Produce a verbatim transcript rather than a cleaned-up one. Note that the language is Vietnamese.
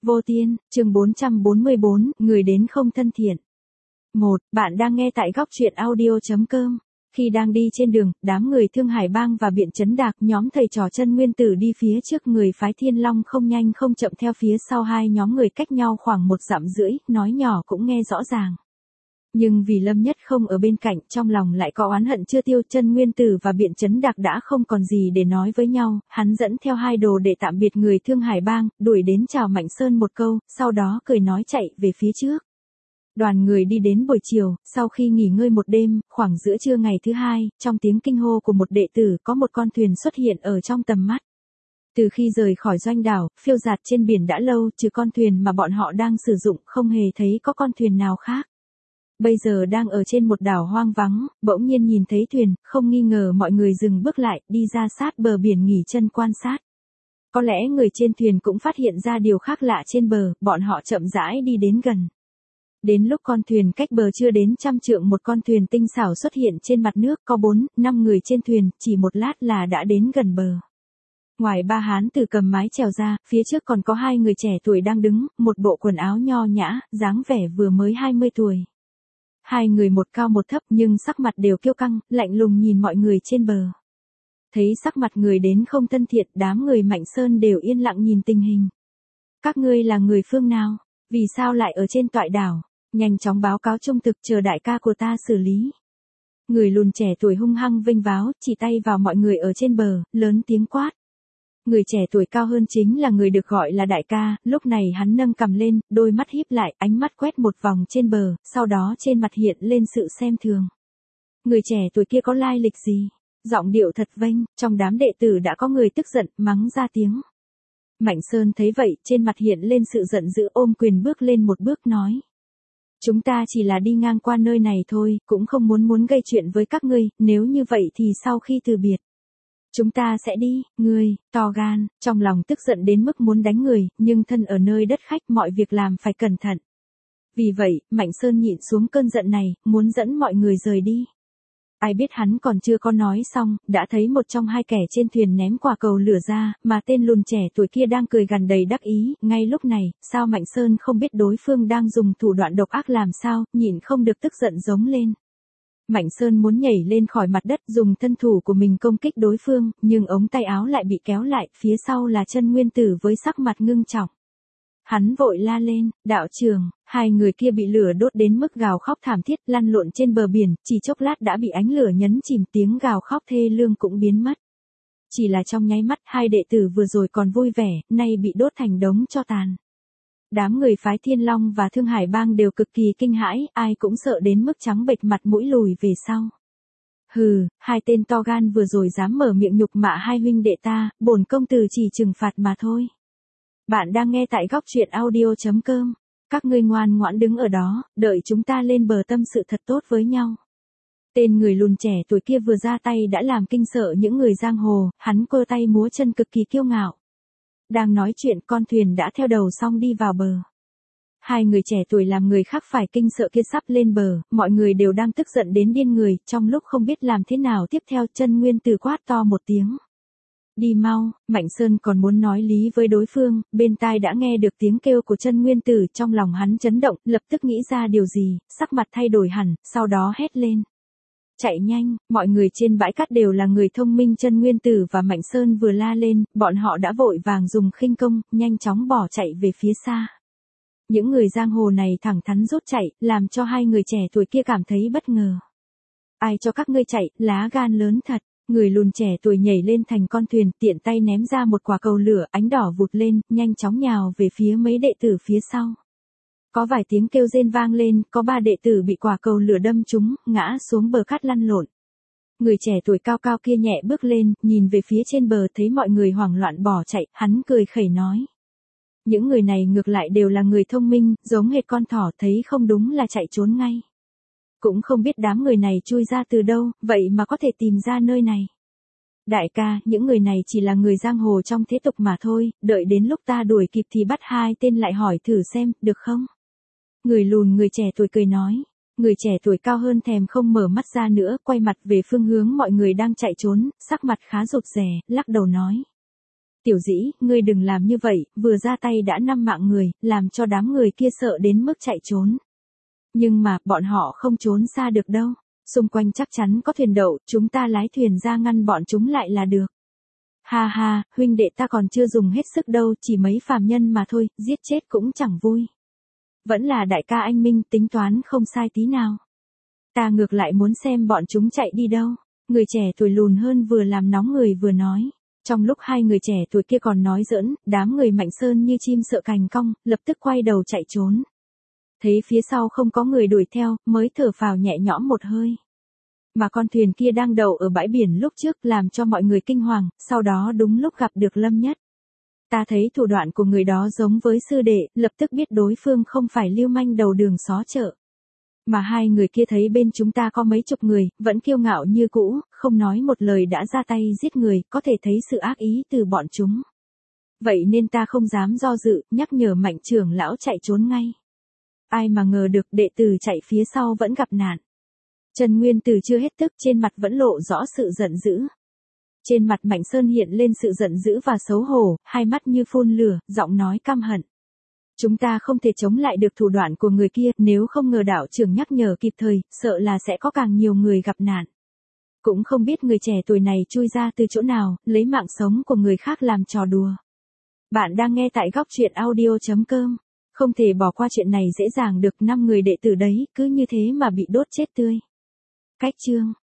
Vô Tiên, chương bốn trăm bốn mươi bốn, người đến không thân thiện. một. Bạn đang nghe tại góc truyện audio.com. Khi đang đi trên đường, đám người Thương Hải Bang và Biện Chấn Đạc, nhóm thầy trò Chân Nguyên Tử đi phía trước, người phái Thiên Long không nhanh không chậm theo phía sau, hai nhóm người cách nhau khoảng một dặm rưỡi, nói nhỏ cũng nghe rõ ràng. Nhưng vì Lâm Nhất không ở bên cạnh, trong lòng lại có oán hận chưa tiêu, Chân Nguyên Tử và Biện Chấn Đạc đã không còn gì để nói với nhau, hắn dẫn theo hai đồ để tạm biệt người Thương Hải Bang, đuổi đến chào Mạnh Sơn một câu, sau đó cười nói chạy về phía trước. Đoàn người đi đến buổi chiều, sau khi nghỉ ngơi một đêm, khoảng giữa trưa ngày thứ hai, trong tiếng kinh hô của một đệ tử có một con thuyền xuất hiện ở trong tầm mắt. Từ khi rời khỏi doanh đảo, phiêu dạt trên biển đã lâu, trừ con thuyền mà bọn họ đang sử dụng, không hề thấy có con thuyền nào khác. Bây giờ đang ở trên một đảo hoang vắng, bỗng nhiên nhìn thấy thuyền, không nghi ngờ mọi người dừng bước lại, đi ra sát bờ biển nghỉ chân quan sát. Có lẽ người trên thuyền cũng phát hiện ra điều khác lạ trên bờ, bọn họ chậm rãi đi đến gần. Đến lúc con thuyền cách bờ chưa đến trăm trượng, một con thuyền tinh xảo xuất hiện trên mặt nước, có bốn, năm người trên thuyền, chỉ một lát là đã đến gần bờ. Ngoài ba hán tử cầm mái chèo ra, phía trước còn có hai người trẻ tuổi đang đứng, một bộ quần áo nho nhã, dáng vẻ vừa mới hai mươi tuổi. Hai người một cao một thấp nhưng sắc mặt đều kiêu căng, lạnh lùng nhìn mọi người trên bờ. Thấy sắc mặt người đến không thân thiện, đám người Mạnh Sơn đều yên lặng nhìn tình hình. Các ngươi là người phương nào? Vì sao lại ở trên toại đảo? Nhanh chóng báo cáo trung thực, chờ đại ca của ta xử lý. Người lùn trẻ tuổi hung hăng vênh váo, chỉ tay vào mọi người ở trên bờ, lớn tiếng quát. Người trẻ tuổi cao hơn chính là người được gọi là đại ca, lúc này hắn nâng cằm lên, đôi mắt híp lại, ánh mắt quét một vòng trên bờ, sau đó trên mặt hiện lên sự xem thường. Người trẻ tuổi kia có lai lịch gì? Giọng điệu thật vênh, trong đám đệ tử đã có người tức giận, mắng ra tiếng. Mạnh Sơn thấy vậy, trên mặt hiện lên sự giận dữ, ôm quyền bước lên một bước nói. Chúng ta chỉ là đi ngang qua nơi này thôi, cũng không muốn muốn gây chuyện với các ngươi, nếu như vậy thì sau khi từ biệt. Chúng ta sẽ đi, ngươi, to gan, trong lòng tức giận đến mức muốn đánh người, nhưng thân ở nơi đất khách mọi việc làm phải cẩn thận. Vì vậy, Mạnh Sơn nhịn xuống cơn giận này, muốn dẫn mọi người rời đi. Ai biết hắn còn chưa có nói xong, đã thấy một trong hai kẻ trên thuyền ném quả cầu lửa ra, mà tên lùn trẻ tuổi kia đang cười gằn đầy đắc ý. Ngay lúc này, sao Mạnh Sơn không biết đối phương đang dùng thủ đoạn độc ác làm sao, nhịn không được tức giận giống lên. Mạnh Sơn muốn nhảy lên khỏi mặt đất, dùng thân thủ của mình công kích đối phương, nhưng ống tay áo lại bị kéo lại, phía sau là Chân Nguyên Tử với sắc mặt ngưng trọng. Hắn vội la lên, đạo trưởng, hai người kia bị lửa đốt đến mức gào khóc thảm thiết, lăn lộn trên bờ biển, chỉ chốc lát đã bị ánh lửa nhấn chìm, tiếng gào khóc thê lương cũng biến mất. Chỉ là trong nháy mắt, hai đệ tử vừa rồi còn vui vẻ, nay bị đốt thành đống tro tàn. Đám người phái Thiên Long và Thương Hải Bang đều cực kỳ kinh hãi, ai cũng sợ đến mức trắng bệch mặt mũi lùi về sau. Hừ, hai tên to gan vừa rồi dám mở miệng nhục mạ hai huynh đệ ta, bổn công tử chỉ trừng phạt mà thôi. Bạn đang nghe tại góc truyện audio.com. Các ngươi ngoan ngoãn đứng ở đó, đợi chúng ta lên bờ tâm sự thật tốt với nhau. Tên người lùn trẻ tuổi kia vừa ra tay đã làm kinh sợ những người giang hồ, hắn cơ tay múa chân cực kỳ kiêu ngạo. Đang nói chuyện, con thuyền đã theo đầu xong đi vào bờ. Hai người trẻ tuổi làm người khác phải kinh sợ kia sắp lên bờ, mọi người đều đang tức giận đến điên người, trong lúc không biết làm thế nào tiếp theo, Chân Nguyên Tử quát to một tiếng. Đi mau, Mạnh Sơn còn muốn nói lý với đối phương, bên tai đã nghe được tiếng kêu của Chân Nguyên Tử, trong lòng hắn chấn động, lập tức nghĩ ra điều gì, sắc mặt thay đổi hẳn, sau đó hét lên. Chạy nhanh, mọi người trên bãi cát đều là người thông minh. Chân Nguyên Tử và Mạnh Sơn vừa la lên, bọn họ đã vội vàng dùng khinh công, nhanh chóng bỏ chạy về phía xa. Những người giang hồ này thẳng thắn rút chạy, làm cho hai người trẻ tuổi kia cảm thấy bất ngờ. Ai cho các ngươi chạy, lá gan lớn thật. Người lùn trẻ tuổi nhảy lên thành con thuyền, tiện tay ném ra một quả cầu lửa, ánh đỏ vụt lên, nhanh chóng nhào về phía mấy đệ tử phía sau. Có vài tiếng kêu rên vang lên, có ba đệ tử bị quả cầu lửa đâm trúng, ngã xuống bờ cát lăn lộn. Người trẻ tuổi cao cao kia nhẹ bước lên, nhìn về phía trên bờ, thấy mọi người hoảng loạn bỏ chạy, hắn cười khẩy nói. Những người này ngược lại đều là người thông minh, giống hệt con thỏ, thấy không đúng là chạy trốn ngay. Cũng không biết đám người này chui ra từ đâu, vậy mà có thể tìm ra nơi này. Đại ca, những người này chỉ là người giang hồ trong thế tục mà thôi, đợi đến lúc ta đuổi kịp thì bắt hai tên lại hỏi thử xem, được không? Người lùn người trẻ tuổi cười nói. Người trẻ tuổi cao hơn thèm không mở mắt ra nữa, quay mặt về phương hướng mọi người đang chạy trốn, sắc mặt khá rụt rè, lắc đầu nói. Tiểu Dĩ, ngươi đừng làm như vậy, vừa ra tay đã năm mạng người, làm cho đám người kia sợ đến mức chạy trốn. Nhưng mà, bọn họ không trốn xa được đâu. Xung quanh chắc chắn có thuyền đậu, chúng ta lái thuyền ra ngăn bọn chúng lại là được. Ha ha, huynh đệ ta còn chưa dùng hết sức đâu, chỉ mấy phàm nhân mà thôi, giết chết cũng chẳng vui. Vẫn là đại ca anh Minh tính toán không sai tí nào. Ta ngược lại muốn xem bọn chúng chạy đi đâu. Người trẻ tuổi lùn hơn vừa làm nóng người vừa nói. Trong lúc hai người trẻ tuổi kia còn nói giỡn, đám người Mạnh Sơn như chim sợ cành cong, lập tức quay đầu chạy trốn. Thấy phía sau không có người đuổi theo, mới thở phào nhẹ nhõm một hơi. Mà con thuyền kia đang đậu ở bãi biển lúc trước làm cho mọi người kinh hoàng, sau đó đúng lúc gặp được Lâm Nhất. Ta thấy thủ đoạn của người đó giống với sư đệ, lập tức biết đối phương không phải lưu manh đầu đường xó chợ. Mà hai người kia thấy bên chúng ta có mấy chục người, vẫn kiêu ngạo như cũ, không nói một lời đã ra tay giết người, có thể thấy sự ác ý từ bọn chúng. Vậy nên ta không dám do dự, nhắc nhở Mạnh trưởng lão chạy trốn ngay. Ai mà ngờ được đệ tử chạy phía sau vẫn gặp nạn. Trần Nguyên Tử chưa hết tức, trên mặt vẫn lộ rõ sự giận dữ. Trên mặt Mạnh Sơn hiện lên sự giận dữ và xấu hổ, hai mắt như phun lửa, giọng nói căm hận. Chúng ta không thể chống lại được thủ đoạn của người kia, nếu không ngờ đạo trưởng nhắc nhở kịp thời, sợ là sẽ có càng nhiều người gặp nạn. Cũng không biết người trẻ tuổi này chui ra từ chỗ nào, lấy mạng sống của người khác làm trò đùa. Bạn đang nghe tại góc truyện audio chấm com. Không thể bỏ qua chuyện này dễ dàng được, năm người đệ tử đấy, cứ như thế mà bị đốt chết tươi. Cách chương